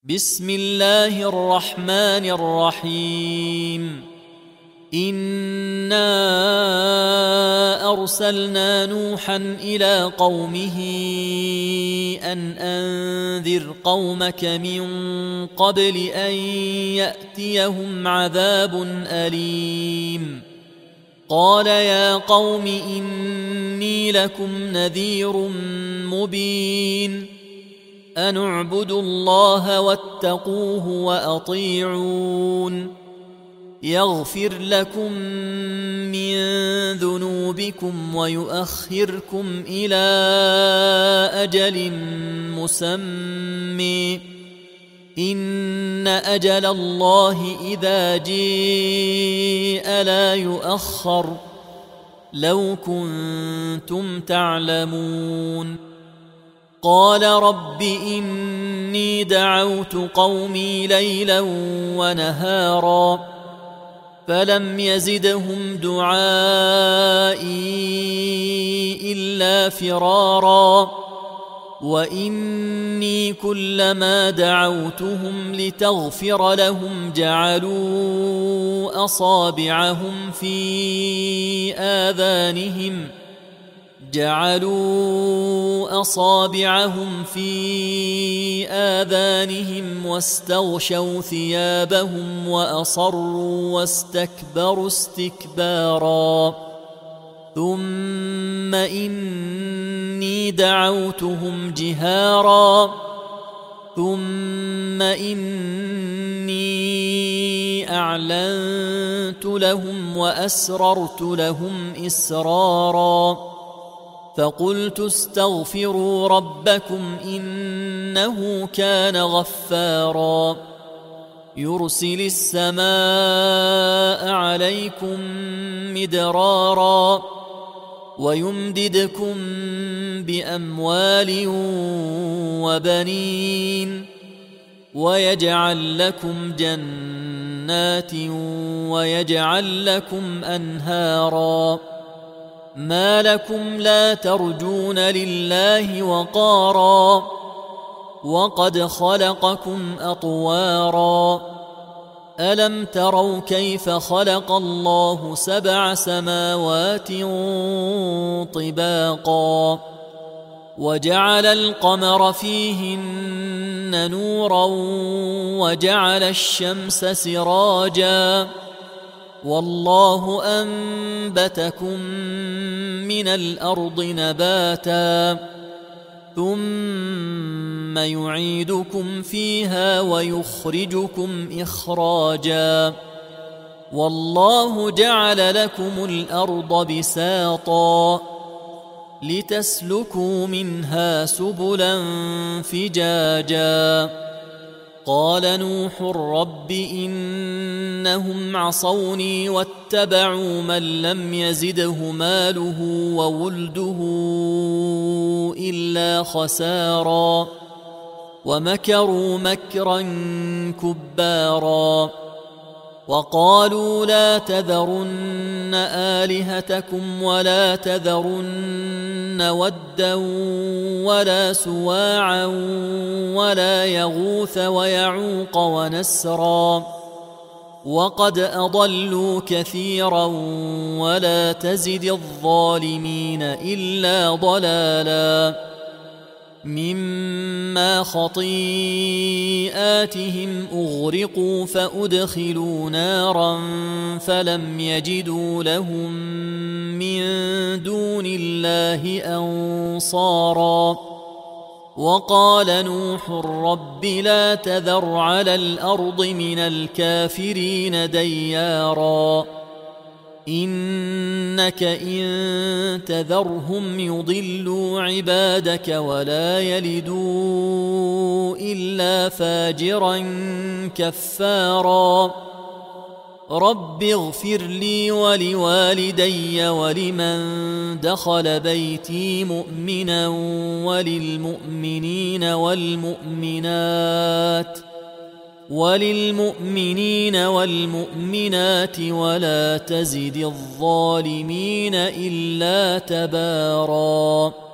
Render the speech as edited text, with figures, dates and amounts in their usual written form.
بسم الله الرحمن الرحيم إنا أرسلنا نوحا إلى قومه أن أنذر قومك من قبل أن يأتيهم عذاب أليم قال يا قوم إني لكم نذير مبين أن اعبدوا الله واتقوه وأطيعون يغفر لكم من ذنوبكم ويؤخركم إلى أجل مسمى إن أجل الله إذا جاء لا يؤخر لو كنتم تعلمون قال رب إني دعوت قومي ليلا ونهارا فلم يزدهم دعائي إلا فرارا وإني كلما دعوتهم لتغفر لهم جعلوا أصابعهم في آذانهم واستغشوا ثيابهم وأصروا واستكبروا استكبارا ثم إني دعوتهم جهارا ثم إني أعلنت لهم وأسررت لهم إسرارا فقلت استغفروا ربكم إنه كان غفارا يرسل السماء عليكم مدرارا ويمددكم بأموال وبنين ويجعل لكم جنات ويجعل لكم أنهارا ما لكم لا ترجون لله وقارا وقد خلقكم أطوارا ألم تروا كيف خلق الله 7 سماوات طباقا وجعل القمر فيهن نورا وجعل الشمس سراجا والله أنبتكم من الأرض نباتا ثم يعيدكم فيها ويخرجكم إخراجا والله جعل لكم الأرض بساطا لتسلكوا منها سبلا فجاجا قال نوح رب إنهم عصوني واتبعوا من لم يزده ماله وولده إلا خسارا ومكروا مكرا كبارا وقالوا لا تذرن آلهتكم ولا تذرن ودا ولا سواعا ولا يغوث ويعوق ونسرا وقد أضلوا كثيرا ولا تزد الظالمين إلا ضلالا مما خطيئاتهم أغرقوا فأدخلوا نارا فلم يجدوا لهم من دون الله أنصارا وقال نوح رب لا تذر على الأرض من الكافرين ديارا إنك إن تذرهم يضلوا عبادك ولا يلدوا إلا فاجرا كفارا رب اغفر لي ولوالدي ولمن دخل بيتي مؤمنا وللمؤمنين والمؤمنات ولا تزد الظالمين إلا تباراً